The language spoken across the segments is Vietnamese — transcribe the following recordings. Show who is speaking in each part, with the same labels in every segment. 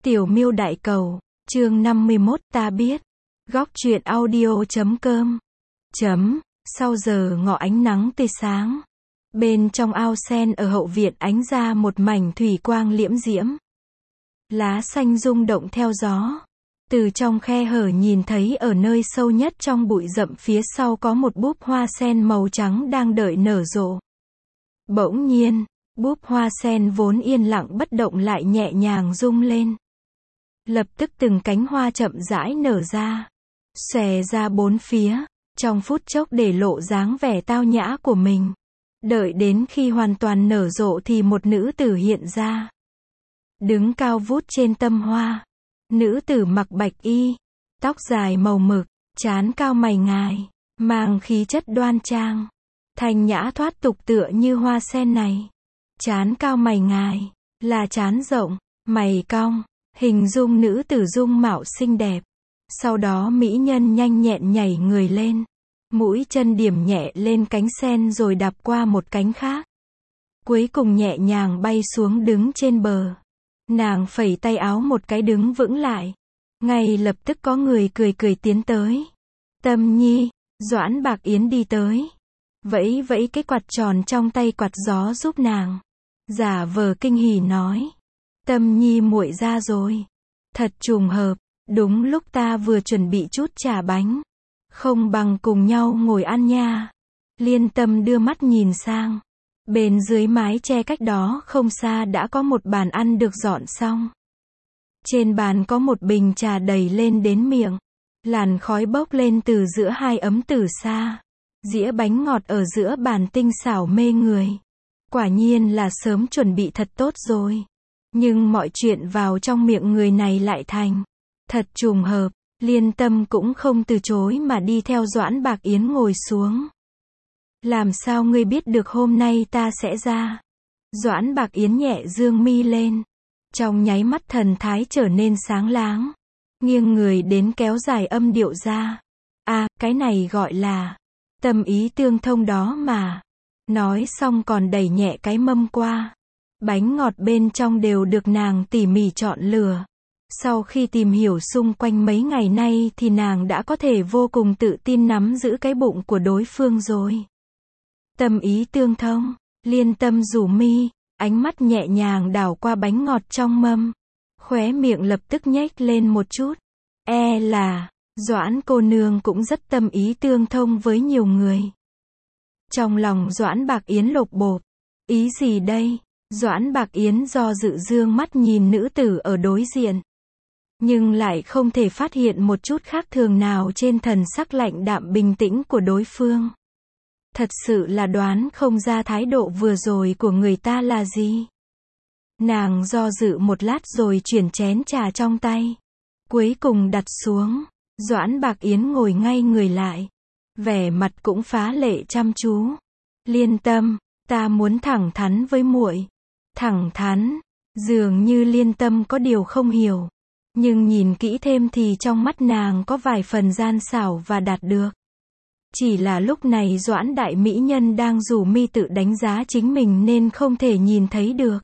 Speaker 1: Tiểu Miêu Đại Cầu, chương 51, ta biết. Góc truyện audio.com. Sau giờ ngọ ánh nắng tươi sáng. Bên trong ao sen ở hậu viện ánh ra một mảnh thủy quang liễm diễm. Lá xanh rung động theo gió. Từ trong khe hở nhìn thấy ở nơi sâu nhất trong bụi rậm phía sau có một búp hoa sen màu trắng đang đợi nở rộ. Bỗng nhiên, búp hoa sen vốn yên lặng bất động lại nhẹ nhàng rung lên. Lập tức từng cánh hoa chậm rãi nở ra, xòe ra bốn phía, trong phút chốc để lộ dáng vẻ tao nhã của mình. Đợi đến khi hoàn toàn nở rộ thì một nữ tử hiện ra. Đứng cao vút trên tâm hoa. Nữ tử mặc bạch y, tóc dài màu mực, trán cao mày ngài, mang khí chất đoan trang, thanh nhã thoát tục tựa như hoa sen này. Trán cao mày ngài, là trán rộng, mày cong, hình dung nữ tử dung mạo xinh đẹp. Sau đó mỹ nhân nhanh nhẹn nhảy người lên, mũi chân điểm nhẹ lên cánh sen rồi đạp qua một cánh khác. Cuối cùng nhẹ nhàng bay xuống đứng trên bờ. Nàng phẩy tay áo một cái đứng vững lại. Ngay lập tức có người cười cười tiến tới. Tâm Nhi, Doãn Bạc Yến đi tới. Vẫy vẫy cái quạt tròn trong tay quạt gió giúp nàng. Giả vờ kinh hỉ nói. Tâm Nhi muội ra rồi. Thật trùng hợp, đúng lúc ta vừa chuẩn bị chút trà bánh. Không bằng cùng nhau ngồi ăn nha. Liên Tâm đưa mắt nhìn sang. Bên dưới mái che cách đó không xa đã có một bàn ăn được dọn xong. Trên bàn có một bình trà đầy lên đến miệng. Làn khói bốc lên từ giữa hai ấm từ xa. Dĩa bánh ngọt ở giữa bàn tinh xảo mê người. Quả nhiên là sớm chuẩn bị thật tốt rồi. Nhưng mọi chuyện vào trong miệng người này lại thành. Thật trùng hợp, Liên Tâm cũng không từ chối mà đi theo Doãn Bạc Yến ngồi xuống. Làm sao ngươi biết được hôm nay ta sẽ ra? Doãn Bạc Yến nhẹ dương mi lên. Trong nháy mắt thần thái trở nên sáng láng. Nghiêng người đến kéo dài âm điệu ra. Cái này gọi là tâm ý tương thông đó mà. Nói xong còn đẩy nhẹ cái mâm qua. Bánh ngọt bên trong đều được nàng tỉ mỉ chọn lựa. Sau khi tìm hiểu xung quanh mấy ngày nay thì nàng đã có thể vô cùng tự tin nắm giữ cái bụng của đối phương rồi. Tâm ý tương thông, Liên Tâm rủ mi, ánh mắt nhẹ nhàng đảo qua bánh ngọt trong mâm. Khóe miệng lập tức nhếch lên một chút. Là, Doãn cô nương cũng rất tâm ý tương thông với nhiều người. Trong lòng Doãn Bạc Yến lột bột. Ý gì đây? Doãn Bạc Yến do dự dương mắt nhìn nữ tử ở đối diện. Nhưng lại không thể phát hiện một chút khác thường nào trên thần sắc lạnh đạm bình tĩnh của đối phương. Thật sự là đoán không ra thái độ vừa rồi của người ta là gì. Nàng do dự một lát rồi chuyển chén trà trong tay. Cuối cùng đặt xuống. Doãn Bạc Yến ngồi ngay người lại. Vẻ mặt cũng phá lệ chăm chú. Liên Tâm, ta muốn thẳng thắn với muội. Thẳng thắn, dường như Liên Tâm có điều không hiểu. Nhưng nhìn kỹ thêm thì trong mắt nàng có vài phần gian xảo và đạt được. Chỉ là lúc này Doãn đại mỹ nhân đang rủ mi tự đánh giá chính mình nên không thể nhìn thấy được.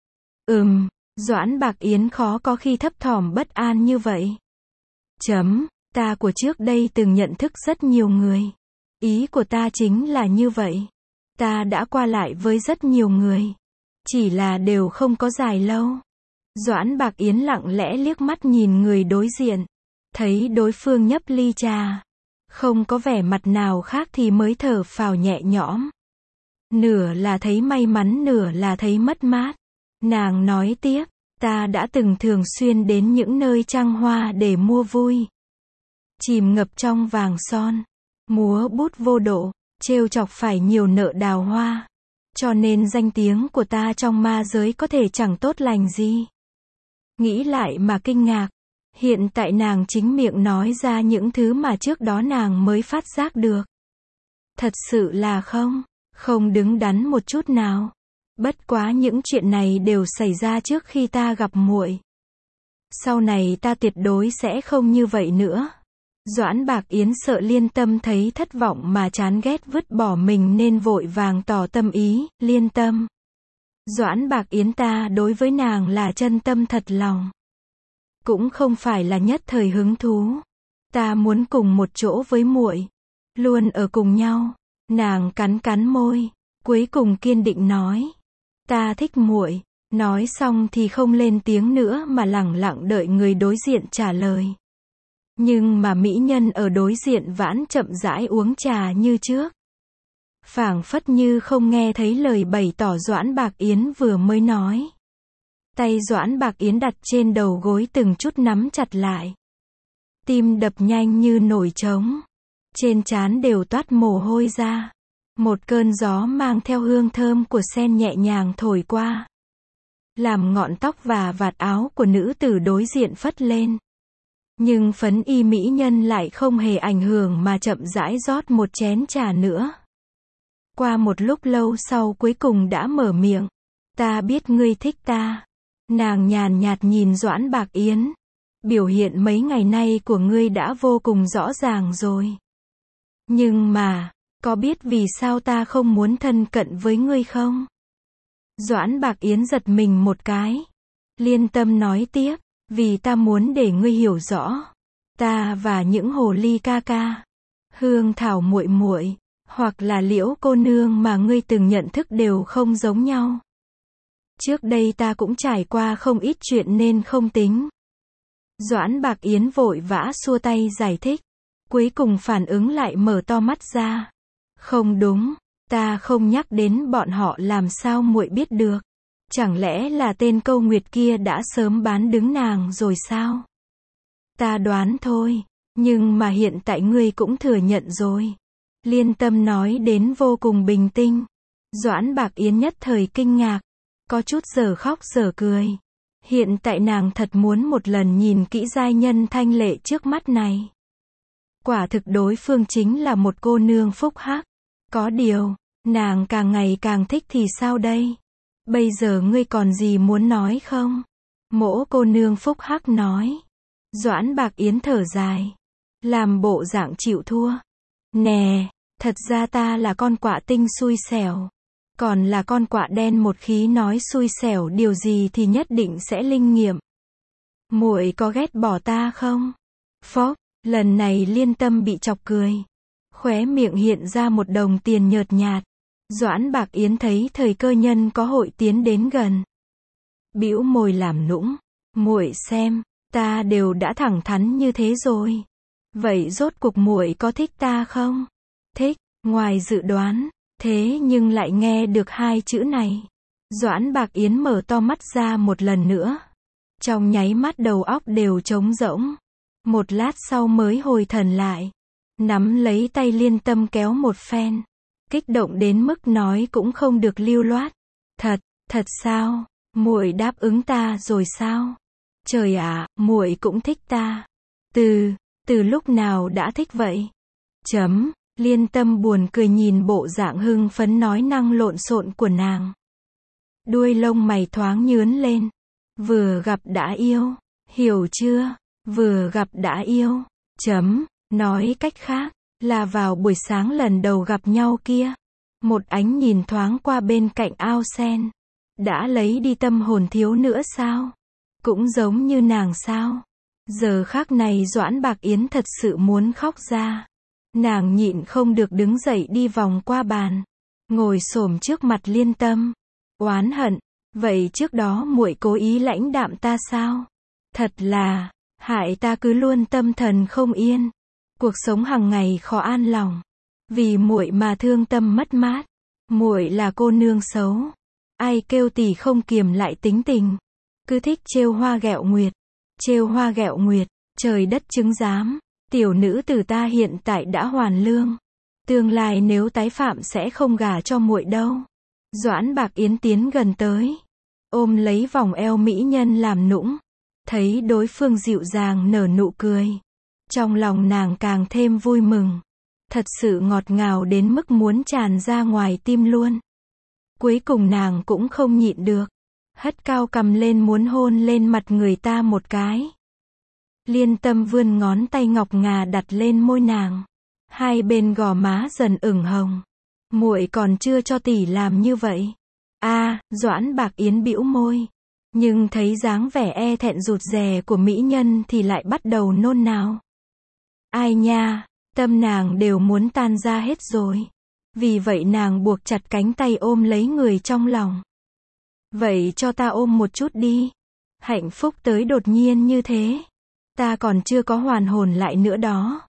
Speaker 1: Doãn Bạc Yến khó có khi thấp thỏm bất an như vậy. Ta của trước đây từng nhận thức rất nhiều người. Ý của ta chính là như vậy. Ta đã qua lại với rất nhiều người. Chỉ là đều không có dài lâu. Doãn Bạc Yến lặng lẽ liếc mắt nhìn người đối diện. Thấy đối phương nhấp ly trà. Không có vẻ mặt nào khác thì mới thở phào nhẹ nhõm. Nửa là thấy may mắn nửa là thấy mất mát. Nàng nói tiếp, ta đã từng thường xuyên đến những nơi trăng hoa để mua vui. Chìm ngập trong vàng son. Múa bút vô độ, trêu chọc phải nhiều nợ đào hoa. Cho nên danh tiếng của ta trong ma giới có thể chẳng tốt lành gì. Nghĩ lại mà kinh ngạc. Hiện tại nàng chính miệng nói ra những thứ mà trước đó nàng mới phát giác được. Thật sự là không đứng đắn một chút nào. Bất quá những chuyện này đều xảy ra trước khi ta gặp muội. Sau này ta tuyệt đối sẽ không như vậy nữa. Doãn Bạc Yến sợ Liên Tâm thấy thất vọng mà chán ghét vứt bỏ mình nên vội vàng tỏ tâm ý. Liên Tâm, Doãn Bạc Yến ta đối với nàng là chân tâm thật lòng. cũng không phải là nhất thời hứng thú. Ta muốn cùng một chỗ với muội, luôn ở cùng nhau. Nàng cắn cắn môi, cuối cùng kiên định nói, ta thích muội. Nói xong thì không lên tiếng nữa mà lẳng lặng đợi người đối diện trả lời. Nhưng mà mỹ nhân ở đối diện vẫn chậm rãi uống trà như trước. Phảng phất như không nghe thấy lời bày tỏ Doãn Bạc Yến vừa mới nói. Tay Doãn Bạc Yến đặt trên đầu gối từng chút nắm chặt lại. Tim đập nhanh như nổi trống. Trên trán đều toát mồ hôi ra. Một cơn gió mang theo hương thơm của sen nhẹ nhàng thổi qua. Làm ngọn tóc và vạt áo của nữ tử đối diện phất lên. Nhưng phấn y mỹ nhân lại không hề ảnh hưởng mà chậm rãi rót một chén trà nữa. Qua một lúc lâu sau cuối cùng đã mở miệng. Ta biết ngươi thích ta. Nàng nhàn nhạt nhìn Doãn Bạc Yến. Biểu hiện mấy ngày nay của ngươi đã vô cùng rõ ràng rồi. Nhưng mà, có biết vì sao ta không muốn thân cận với ngươi không? Doãn Bạc Yến giật mình một cái. Liên Tâm nói tiếp, vì ta muốn để ngươi hiểu rõ. Ta và những hồ ly ca ca, Hương Thảo muội muội, hoặc là Liễu cô nương mà ngươi từng nhận thức đều không giống nhau. Trước đây ta cũng trải qua không ít chuyện nên không tính. Doãn Bạc Yến vội vã xua tay giải thích. Cuối cùng phản ứng lại mở to mắt ra. Không đúng, ta không nhắc đến bọn họ làm sao muội biết được. Chẳng lẽ là tên Câu Nguyệt kia đã sớm bán đứng nàng rồi sao? Ta đoán thôi, nhưng mà hiện tại ngươi cũng thừa nhận rồi. Liên Tâm nói đến vô cùng bình tĩnh. Doãn Bạc Yến nhất thời kinh ngạc, có chút giờ khóc giờ cười. Hiện tại nàng thật muốn một lần nhìn kỹ giai nhân thanh lệ trước mắt này. Quả thực đối phương chính là một cô nương phúc hắc. Có điều, nàng càng ngày càng thích thì sao đây? Bây giờ ngươi còn gì muốn nói không? Mỗ cô nương phúc hắc nói. Doãn Bạc Yến thở dài, làm bộ dạng chịu thua. Nè, thật ra ta là con quạ tinh xui xẻo. Còn là con quạ đen một khí nói xui xẻo điều gì thì nhất định sẽ linh nghiệm. Muội có ghét bỏ ta không? Phốc, lần này Liên Tâm bị chọc cười. Khóe miệng hiện ra một đồng tiền nhợt nhạt. Doãn Bạc Yến thấy thời cơ nhân có hội tiến đến gần. Bĩu môi làm nũng. Muội xem, ta đều đã thẳng thắn như thế rồi. Vậy rốt cuộc muội có thích ta không? Thích, ngoài dự đoán. Thế nhưng lại nghe được hai chữ này. Doãn Bạc Yến mở to mắt ra một lần nữa. Trong nháy mắt đầu óc đều trống rỗng. Một lát sau mới hồi thần lại. Nắm lấy tay Liên Tâm kéo một phen. Kích động đến mức nói cũng không được lưu loát. Thật sao? Muội đáp ứng ta rồi sao? Trời ạ, muội cũng thích ta. Từ lúc nào đã thích vậy? Liên Tâm buồn cười nhìn bộ dạng hưng phấn nói năng lộn xộn của nàng. Đuôi lông mày thoáng nhướn lên. Vừa gặp đã yêu, hiểu chưa? Vừa gặp đã yêu. Nói cách khác, là vào buổi sáng lần đầu gặp nhau kia. Một ánh nhìn thoáng qua bên cạnh ao sen. Đã lấy đi tâm hồn thiếu nữa sao? Cũng giống như nàng sao? Giờ khắc này Doãn Bạc Yến thật sự muốn khóc ra. Nàng nhịn không được đứng dậy đi vòng qua bàn. Ngồi xổm trước mặt Liên Tâm. Oán hận. Vậy trước đó muội cố ý lãnh đạm ta sao? Thật là, hại ta cứ luôn tâm thần không yên. Cuộc sống hàng ngày khó an lòng. Vì muội mà thương tâm mất mát. Muội là cô nương xấu. Ai kêu tỷ không kiềm lại tính tình. Cứ thích trêu hoa ghẹo nguyệt. Trêu hoa ghẹo nguyệt, trời đất chứng giám. Tiểu nữ tử ta hiện tại đã hoàn lương. Tương lai nếu tái phạm sẽ không gả cho muội đâu. Doãn Bạc Yến tiến gần tới. Ôm lấy vòng eo mỹ nhân làm nũng. Thấy đối phương dịu dàng nở nụ cười. Trong lòng nàng càng thêm vui mừng. Thật sự ngọt ngào đến mức muốn tràn ra ngoài tim luôn. Cuối cùng nàng cũng không nhịn được. Hất cao cằm lên muốn hôn lên mặt người ta một cái. Liên Tâm vươn ngón tay ngọc ngà đặt lên môi nàng. Hai bên gò má dần ửng hồng. Muội còn chưa cho tỷ làm như vậy. Doãn Bạc Yến bĩu môi. Nhưng thấy dáng vẻ e thẹn rụt rè của mỹ nhân thì lại bắt đầu nôn nao. Ai nha, tâm nàng đều muốn tan ra hết rồi. Vì vậy nàng buộc chặt cánh tay ôm lấy người trong lòng. Vậy cho ta ôm một chút đi. Hạnh phúc tới đột nhiên như thế. Ta còn chưa có hoàn hồn lại nữa đó.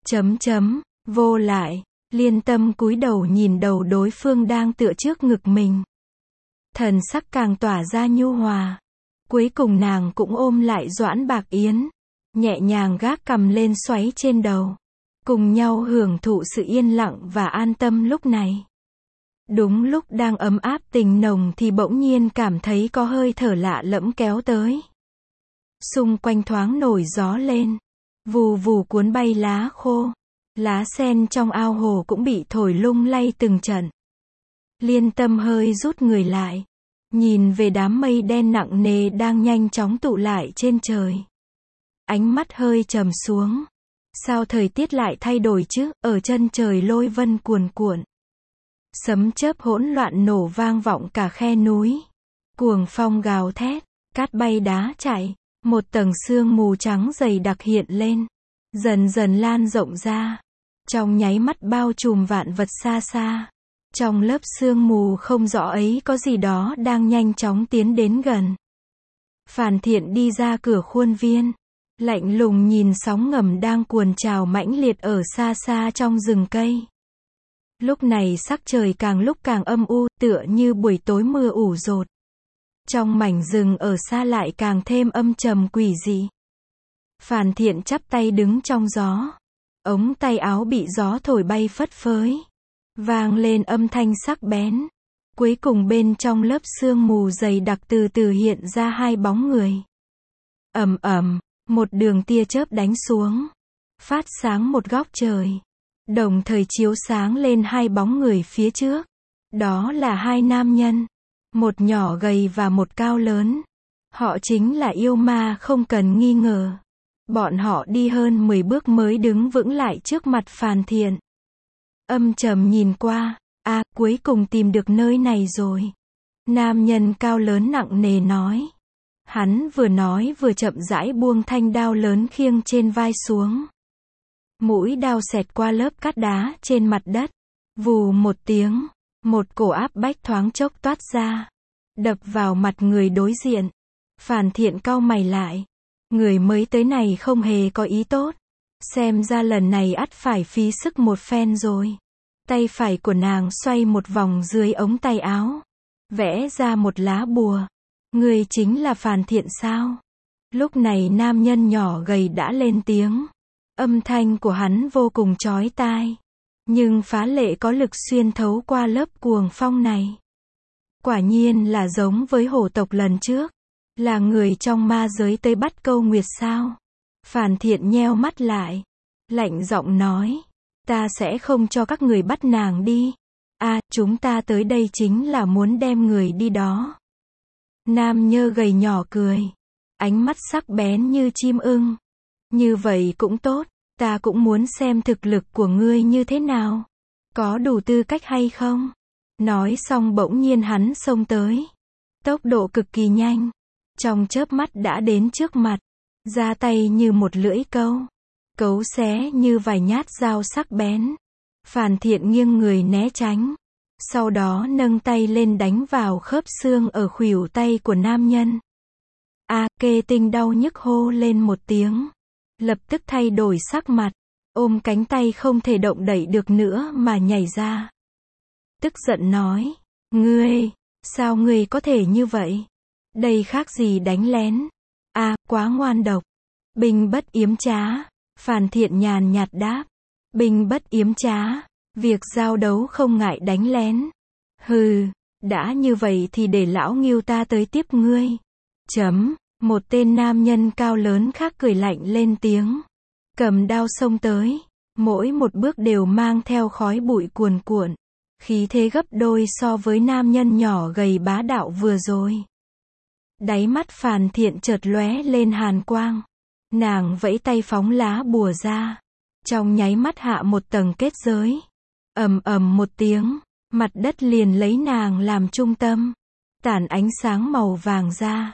Speaker 1: Vô lại. Liên Tâm cúi đầu nhìn đầu đối phương đang tựa trước ngực mình. Thần sắc càng tỏa ra nhu hòa. Cuối cùng nàng cũng ôm lại Doãn Bạc Yến. Nhẹ nhàng gác cằm lên xoáy trên đầu. Cùng nhau hưởng thụ sự yên lặng và an tâm lúc này. Đúng lúc đang ấm áp tình nồng thì bỗng nhiên cảm thấy có hơi thở lạ lẫm kéo tới. Xung quanh thoáng nổi gió lên. Vù vù cuốn bay lá khô. Lá sen trong ao hồ cũng bị thổi lung lay từng trận. Liên Tâm hơi rút người lại. Nhìn về đám mây đen nặng nề đang nhanh chóng tụ lại trên trời. Ánh mắt hơi trầm xuống. Sao thời tiết lại thay đổi chứ, ở chân trời lôi vân cuồn cuộn. Sấm chớp hỗn loạn nổ vang vọng cả khe núi. Cuồng phong gào thét, cát bay đá chạy, một tầng sương mù trắng dày đặc hiện lên. Dần dần lan rộng ra. Trong nháy mắt bao trùm vạn vật xa xa. Trong lớp sương mù không rõ ấy có gì đó đang nhanh chóng tiến đến gần. Phàn Thiện đi ra cửa khuôn viên. Lạnh lùng nhìn sóng ngầm đang cuồn trào mãnh liệt ở xa xa trong rừng cây. Lúc này sắc trời càng lúc càng âm u, tựa như buổi tối mưa ủ dột. Trong mảnh rừng ở xa lại càng thêm âm trầm quỷ dị. Phàn Thiện chắp tay đứng trong gió. Ống tay áo bị gió thổi bay phất phới. Vang lên âm thanh sắc bén. Cuối cùng bên trong lớp sương mù dày đặc từ từ hiện ra hai bóng người. Ầm ầm, một đường tia chớp đánh xuống. Phát sáng một góc trời. Đồng thời chiếu sáng lên hai bóng người phía trước. Đó là hai nam nhân. Một nhỏ gầy và một cao lớn. Họ chính là yêu ma không cần nghi ngờ. Bọn họ đi hơn 10 bước mới đứng vững lại trước mặt Phàn Thiện. Âm trầm nhìn qua, cuối cùng tìm được nơi này rồi. Nam nhân cao lớn nặng nề nói. Hắn vừa nói vừa chậm rãi buông thanh đao lớn khiêng trên vai xuống. Mũi đao xẹt qua lớp cát đá trên mặt đất. Vù một tiếng, một cổ áp bách thoáng chốc toát ra. Đập vào mặt người đối diện. Phàn Thiện cau mày lại. Người mới tới này không hề có ý tốt. Xem ra lần này ắt phải phí sức một phen rồi. Tay phải của nàng xoay một vòng dưới ống tay áo. Vẽ ra một lá bùa. Người chính là Phàn Thiện sao? Lúc này nam nhân nhỏ gầy đã lên tiếng. Âm thanh của hắn vô cùng chói tai. Nhưng phá lệ có lực xuyên thấu qua lớp cuồng phong này. Quả nhiên là giống với hổ tộc lần trước. Là người trong ma giới tới bắt Câu Nguyệt sao? Phàn Thiện nheo mắt lại. Lạnh giọng nói. Ta sẽ không cho các người bắt nàng đi. Chúng ta tới đây chính là muốn đem người đi đó. Nam nhơ gầy nhỏ cười. Ánh mắt sắc bén như chim ưng. Như vậy cũng tốt. Ta cũng muốn xem thực lực của ngươi như thế nào. Có đủ tư cách hay không? Nói xong bỗng nhiên hắn xông tới. Tốc độ cực kỳ nhanh. Trong chớp mắt đã đến trước mặt. Ra tay như một lưỡi câu. Cấu xé như vài nhát dao sắc bén. Phàn Thiện nghiêng người né tránh. Sau đó nâng tay lên đánh vào khớp xương ở khuỷu tay của nam nhân. Kê Tinh đau nhức hô lên một tiếng. Lập tức thay đổi sắc mặt. Ôm cánh tay không thể động đậy được nữa mà nhảy ra. Tức giận nói. Ngươi, sao ngươi có thể như vậy? Đây khác gì đánh lén. Quá ngoan độc. Binh bất yếm trá. Phàn Thiện nhàn nhạt đáp. Binh bất yếm trá. Việc giao đấu không ngại đánh lén. Hừ, đã như vậy thì để lão Ngưu ta tới tiếp ngươi. Một tên nam nhân cao lớn khác cười lạnh lên tiếng. Cầm đao xông tới. Mỗi một bước đều mang theo khói bụi cuồn cuộn. Khí thế gấp đôi so với nam nhân nhỏ gầy bá đạo vừa rồi. Đáy mắt Phàn Thiện chợt lóe lên hàn quang. Nàng vẫy tay phóng lá bùa ra. Trong nháy mắt hạ một tầng kết giới. Ầm ầm một tiếng, mặt đất liền lấy nàng làm trung tâm. Tản ánh sáng màu vàng ra.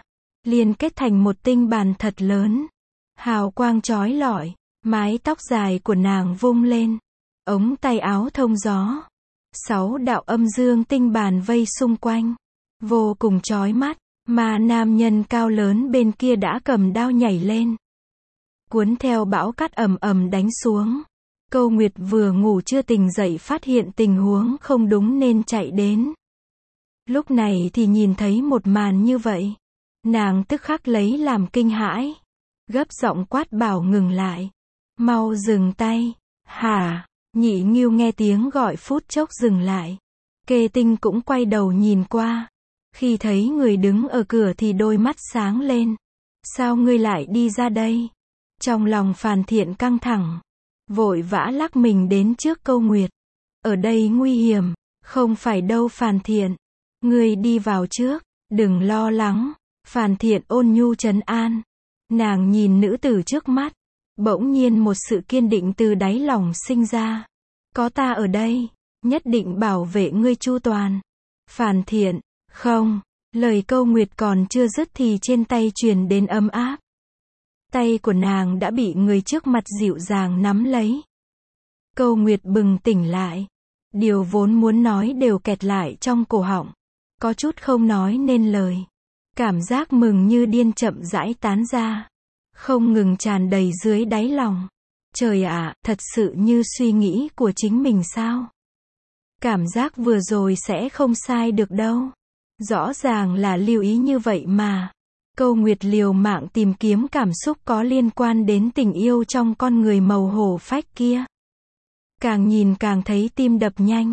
Speaker 1: liền kết thành một tinh bàn thật lớn. Hào quang chói lọi, mái tóc dài của nàng vung lên, ống tay áo thông gió. 6 đạo âm dương tinh bàn vây xung quanh, vô cùng chói mắt, mà nam nhân cao lớn bên kia đã cầm đao nhảy lên. Cuốn theo bão cát ầm ầm đánh xuống. Câu Nguyệt vừa ngủ chưa tỉnh dậy phát hiện tình huống không đúng nên chạy đến. Lúc này thì nhìn thấy một màn như vậy. Nàng tức khắc lấy làm kinh hãi. Gấp giọng quát bảo ngừng lại. Mau dừng tay. Hả? Nhị Ngưu nghe tiếng gọi phút chốc dừng lại. Kê Tinh cũng quay đầu nhìn qua. Khi thấy người đứng ở cửa thì đôi mắt sáng lên. Sao ngươi lại đi ra đây? Trong lòng Phàn Thiện căng thẳng. Vội vã lắc mình đến trước Câu Nguyệt. Ở đây nguy hiểm. Không phải đâu Phàn Thiện. Ngươi đi vào trước. Đừng lo lắng. Phàn Thiện ôn nhu trấn an. Nàng nhìn nữ tử trước mắt. Bỗng nhiên một sự kiên định từ đáy lòng sinh ra. Có ta ở đây. Nhất định bảo vệ ngươi chu toàn. Phàn Thiện. Không. Lời Câu Nguyệt còn chưa dứt thì trên tay truyền đến ấm áp. Tay của nàng đã bị người trước mặt dịu dàng nắm lấy. Câu Nguyệt bừng tỉnh lại. Điều vốn muốn nói đều kẹt lại trong cổ họng. Có chút không nói nên lời. Cảm giác mừng như điên chậm rãi tán ra. Không ngừng tràn đầy dưới đáy lòng. Trời ạ, thật sự như suy nghĩ của chính mình sao? Cảm giác vừa rồi sẽ không sai được đâu. Rõ ràng là lưu ý như vậy mà. Câu Nguyệt liều mạng tìm kiếm cảm xúc có liên quan đến tình yêu trong con người màu hổ phách kia. Càng nhìn càng thấy tim đập nhanh.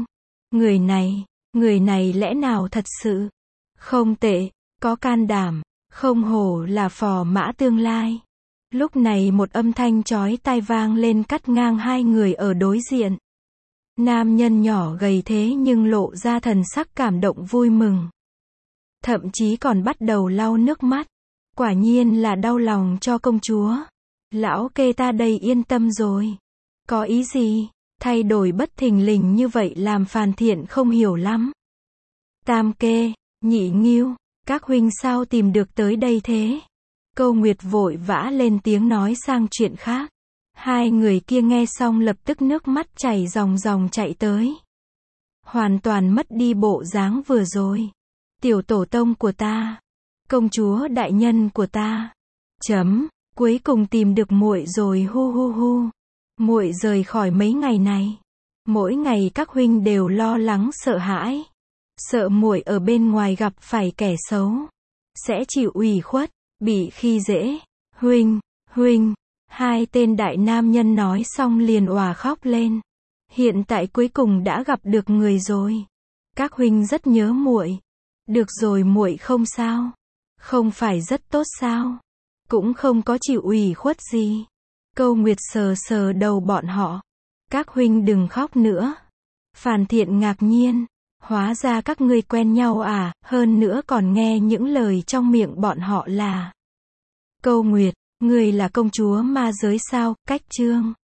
Speaker 1: Người này lẽ nào thật sự không tệ, có can đảm, không hổ là phò mã tương lai. Lúc này một âm thanh chói tai vang lên cắt ngang hai người ở đối diện. Nam nhân nhỏ gầy thế nhưng lộ ra thần sắc cảm động vui mừng. Thậm chí còn bắt đầu lau nước mắt. Quả nhiên là đau lòng cho công chúa. Lão Kê ta đây yên tâm rồi. Có ý gì? Thay đổi bất thình lình như vậy làm Phàn Thiện không hiểu lắm. Tam Kê, Nhị Ngưu, các huynh sao tìm được tới đây thế? Câu Nguyệt vội vã lên tiếng nói sang chuyện khác. Hai người kia nghe xong lập tức nước mắt chảy ròng ròng chạy tới. Hoàn toàn mất đi bộ dáng vừa rồi. Tiểu tổ tông của ta. Công chúa đại nhân của ta. Cuối cùng tìm được muội rồi hu hu hu. Muội rời khỏi mấy ngày này. Mỗi ngày các huynh đều lo lắng sợ hãi. Sợ muội ở bên ngoài gặp phải kẻ xấu. Sẽ chịu ủy khuất, bị khi dễ. Huynh. Hai tên đại nam nhân nói xong liền òa khóc lên. Hiện tại cuối cùng đã gặp được người rồi. Các huynh rất nhớ muội. Được rồi muội không sao. Không phải rất tốt sao? Cũng không có chịu ủy khuất gì. Câu Nguyệt sờ sờ đầu bọn họ. Các huynh đừng khóc nữa. Phàn Thiện ngạc nhiên. Hóa ra các ngươi quen nhau à, hơn nữa còn nghe những lời trong miệng bọn họ là. Câu Nguyệt, ngươi là công chúa ma giới sao? Cách Chương